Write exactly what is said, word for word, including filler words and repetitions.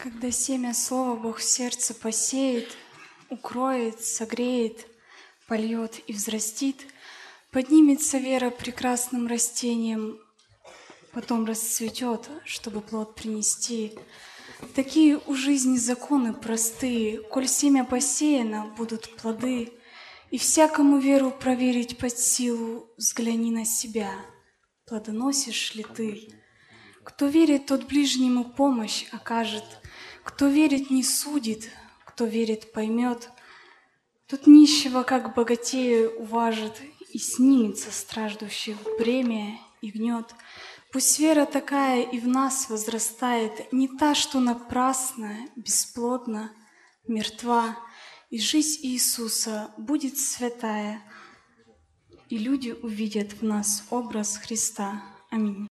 Когда семя слова Бог в сердце посеет, укроет, согреет, польет и взрастит, поднимется вера прекрасным растением, потом расцветет, чтобы плод принести. Такие у жизни законы простые, коль семя посеяно, будут плоды, и всякому веру проверить под силу, взгляни на себя, плодоносишь ли ты. Кто верит, тот ближнему помощь окажет, кто верит, не судит, кто верит, поймет, тот нищего, как богатею, уважит и снимет со страждущих бремя и гнет. Пусть вера такая и в нас возрастает, не та, что напрасно, бесплодна, мертва, и жизнь Иисуса будет святая, и люди увидят в нас образ Христа. Аминь.